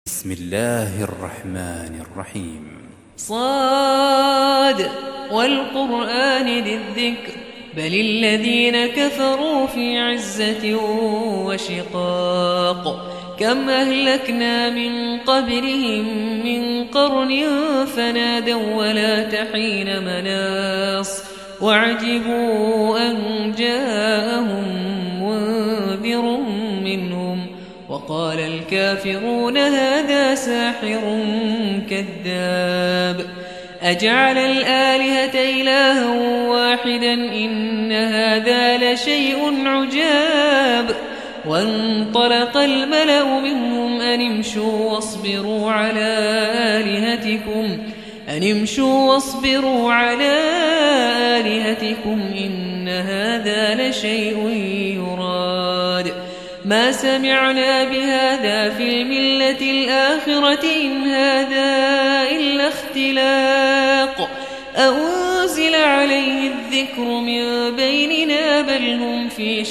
بسم الله الرحمن الرحيم. صاد والقرآن ذي الذكر بل الذين كفروا في عزة وشقاق كم أهلكنا من قبلهم من قرن فنادوا ولا تحين مناص وعجبوا أن جاءهم منذر منهم وقال الكافرون هذا ساحر كذاب أجعل الآلهة إلها واحدا إن هذا لشيء عجاب وانطلق الملأ منهم أن امشوا واصبروا على آلهتكم إن هذا لشيء يراد ما سمعنا بهذا في الملة الآخرة إن هذا إلا اختلاق أنزل عليه الذكر من بيننا بل هم في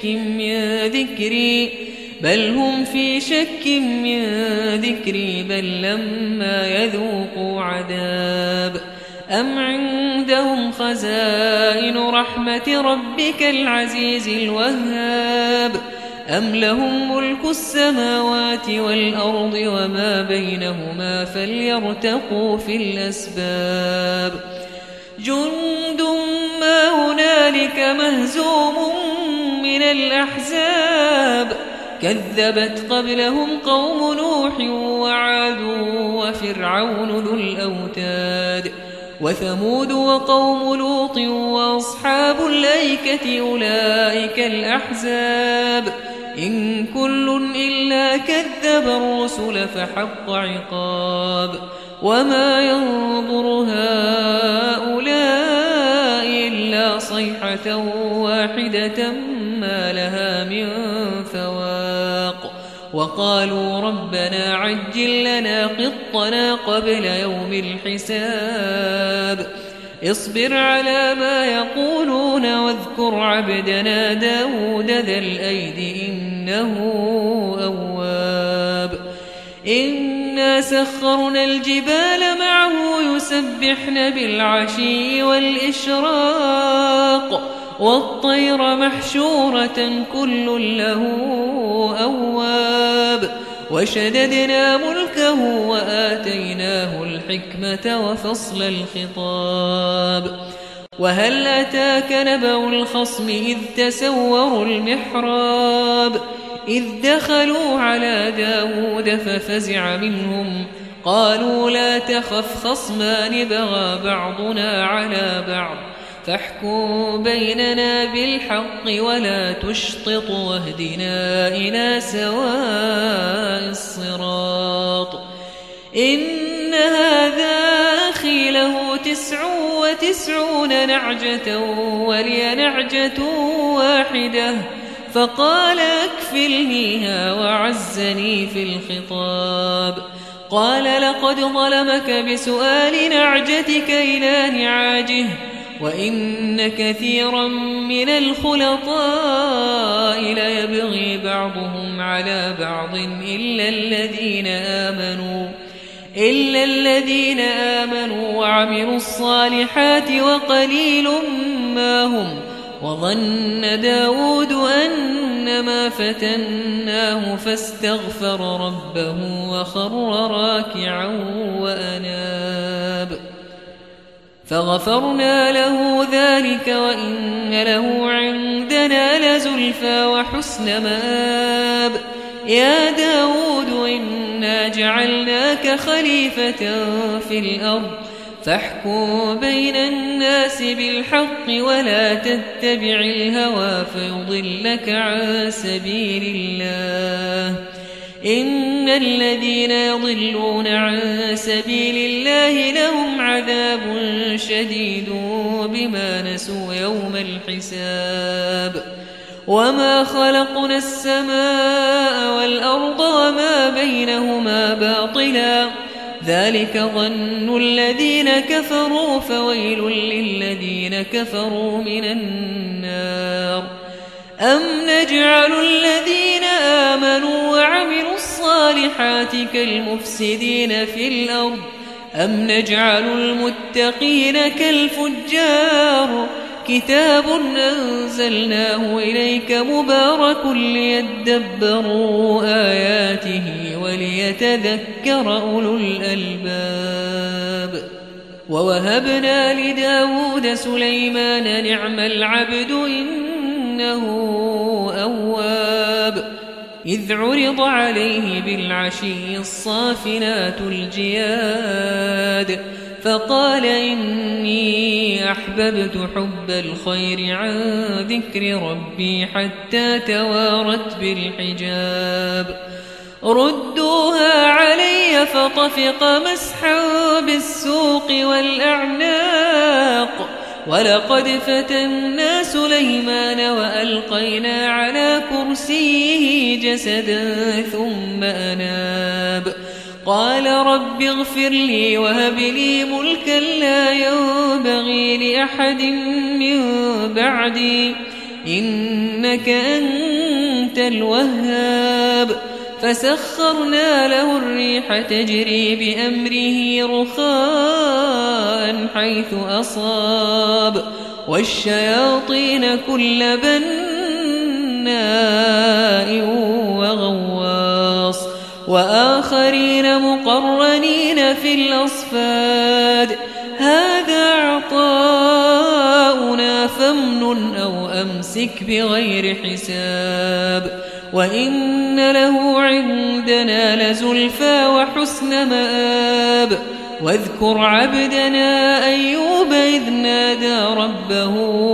شك من ذكري بل لما يذوقوا عذاب أم عندهم خزائن رحمة ربك العزيز الوهاب أم لهم ملك السماوات والأرض وما بينهما فليرتقوا في الأسباب جند ما هنالك مهزوم من الأحزاب كذبت قبلهم قوم نوح وعاد وفرعون ذو الأوتاد وثمود وقوم لوط وأصحاب الأيكة أولئك الأحزاب إن كل إلا كذب الرسل فحق عقاب وما ينظر هؤلاء إلا صيحة واحدة ما لها من فواق وقالوا ربنا عجل لنا قطنا قبل يوم الحساب اصبر على ما يقولون واذكر عبدنا داود ذا الأيد إنه أواب إنا سخرنا الجبال معه يسبحن بالعشي والإشراق والطير محشورة كل له أواب وشددنا ملكه وآتيناه الحكمة وفصل الخطاب وهل أتاك نبأ الخصم إذ تسوروا المحراب إذ دخلوا على داود ففزع منهم قالوا لا تخف خصمان بغى بعضنا على بعض فاحكم بيننا بالحق ولا تشطط واهدنا إلى سواء الصراط إن هذا أخي له 99 نعجة ولي نعجة واحدة فقال أكفلنيها وعزني في الخطاب قال لقد ظلمك بسؤال نعجتك إلى نعاجه وإن كثيرا من الخلطاء ليبغي بعضهم على بعض إلا الذين آمنوا وعملوا الصالحات وقليل ما هم وظن داود أنما فتناه فاستغفر ربه وخر راكعا وأناب فغفرنا له ذلك وإن له عندنا لزلفى وحسن مآب يا داود إنا جعلناك خليفة في الأرض فاحكم بين الناس بالحق ولا تتبع الهوى فيضلك عن سبيل الله إن الذين يضلون عن سبيل الله لهم عذاب شديد بما نسوا يوم الحساب وما خلقنا السماء والأرض وما بينهما باطلا ذلك ظن الذين كفروا فويل للذين كفروا من النار أم نجعل الذين آمنوا وعملوا الصالحات الصالحات كالمفسدين في الأرض أم نجعل المتقين كالفجار كتاب أنزلناه إليك مبارك ليدبروا آياته وليتذكر أولو الألباب ووهبنا لداود سليمان نعم العبد إنه أواب إذ عرض عليه بالعشي الصافنات الجياد فقال إني أحببت حب الخير عن ذكر ربي حتى توارت بالحجاب ردوها علي فطفق مسحا بالسوق والأعناق ولقد فتنا سليمان وألقينا على كرسيه جسدا ثم أناب قال رب اغفر لي وهب لي ملكا لا ينبغي لأحد من بعدي إنك أنت الوهاب فسخرنا له الريح تجري بأمره رخاء حيث أصاب والشياطين كل بناء وغواص وآخرين مقرنين في الأصفاد هذا عطاؤنا فامنن أو أمسك بغير حساب وإن له عندنا لزلفى وحسن مآب واذكر عبدنا أيوب إذ نادى ربه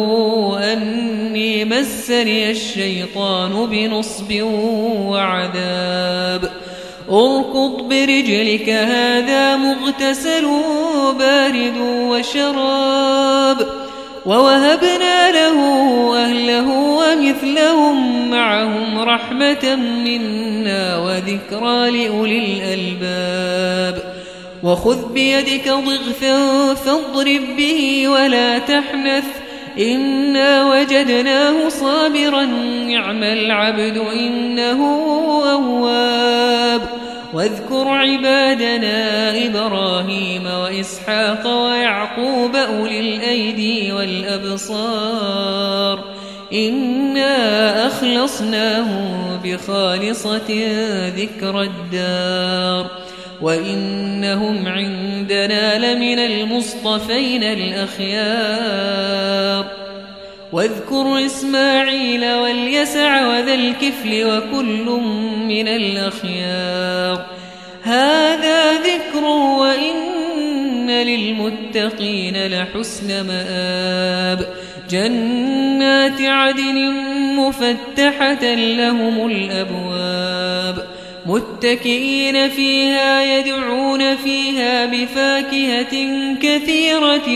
أني مسني الشيطان بنصب وعذاب اركض برجلك هذا مغتسل بارد وشراب ووهبنا له أهله ومثلهم معهم رحمة منا وذكرى لأولي الألباب وخذ بيدك ضغثا فاضرب به ولا تحنث إنا وجدناه صابرا نعم العبد إنه أواب واذكر عبادنا إبراهيم وإسحاق ويعقوب أولي الأيدي والأبصار إنا أخلصناهم بخالصة ذكر الدار وإنهم عندنا لمن المصطفين الأخيار واذكر إسماعيل واليسع وذا الكفل وكل من الأخيار هذا ذكر وإن للمتقين لحسن مآب جنات عدن مفتحة لهم الأبواب متكئين فيها يدعون فيها بفاكهة كثيرة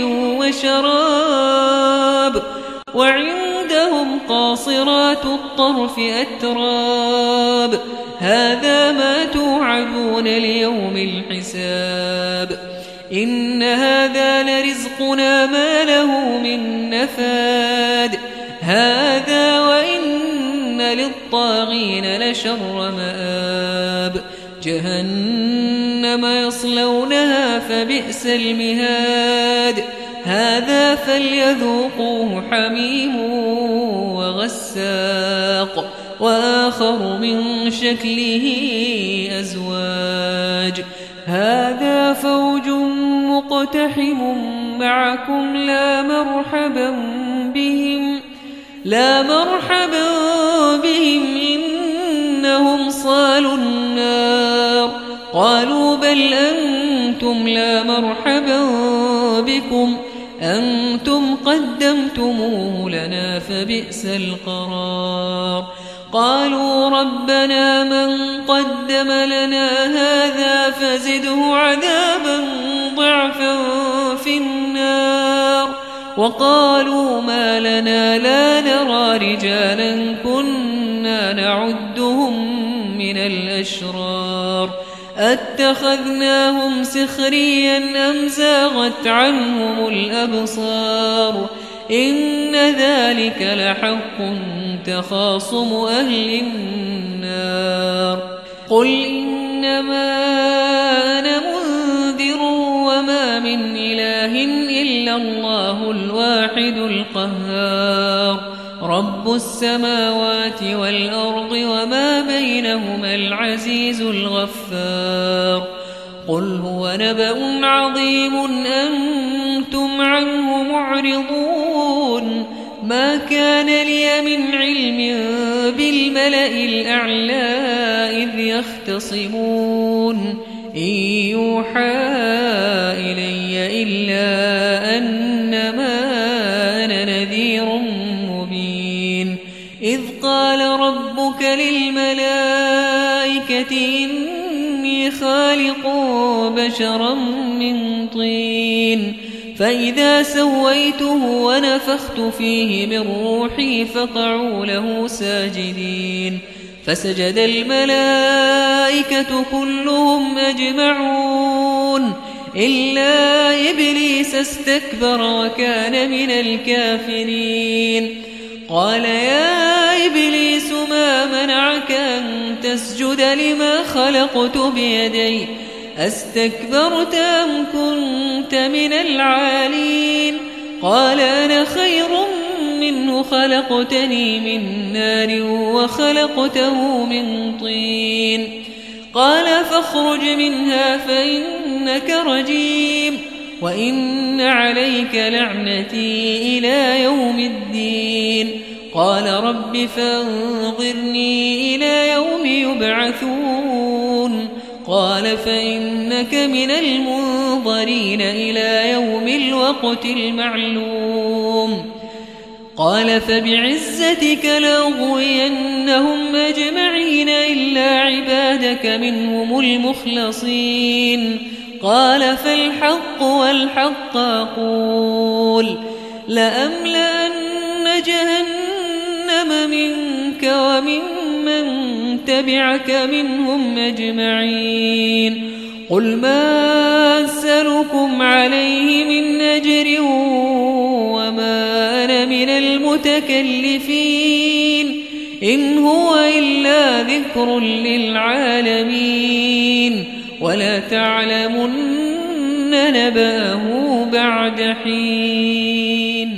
وشراب وعندهم قاصرات الطرف أتراب هذا ما توعدون ليوم الحساب إن هذا لرزقنا ما له من نفاد هذا وإن للطاغين لشر مآب جهنم يصلونها فبئس المهاد هذا فليذوقوه حميم وغساق وآخر من شكله أزواج هذا فوج مقتحم معكم لا مرحبا بهم إنهم صالوا النار قالوا بل أنتم لا مرحبا بكم أنتم قدمتموه لنا فبئس القرار قالوا ربنا من قدم لنا هذا فزده عذابا ضعفا في النار وقالوا ما لنا لا نرى رجالا كنا نعدهم من الأشرار أتخذناهم سخريا أم زاغت عنهم الأبصار إن ذلك لحق تخاصم أهل النار قل إنما أنا منذر وما من إله إلا الله الواحد القهار رب السماوات والأرض وما بينهما العزيز الغفار قل هو نبأ عظيم أنتم عنه معرضون ما كان لي من علم بالملأ الأعلى إذ يختصمون إن يوحى إلي إلا أنما أنا نذير مبين إذ قال ربك للملائكة إني خالق بشرا من طين فإذا سويته ونفخت فيه من روحي فقعوا له ساجدين فسجد الملائكة كلهم أجمعون إلا إبليس استكبر وكان من الكافرين قال يا إبليس ما منعك أن تسجد لما خلقت بيدي أستكبرت أم كنت من العالين قال أنا خير منه خلقتني من نار وخلقته من طين قال فاخرج منها فإنك رجيم وإن عليك لعنتي إلى يوم الدين قال رب فانظرني إلى يوم يبعثون قال فإنك من المنظرين إلى يوم الوقت المعلوم قال فبعزتك لأغوينهم أجمعين إلا عبادك منهم المخلصين قال فالحق والحق أقول لأملأن جهنم منك وممن تبعك منهم أجمعين قل ما أسألكم عليه من أجر وما أنا من المتكلفين إن هو إلا ذكر للعالمين ولا تعلمن نبأه بعد حين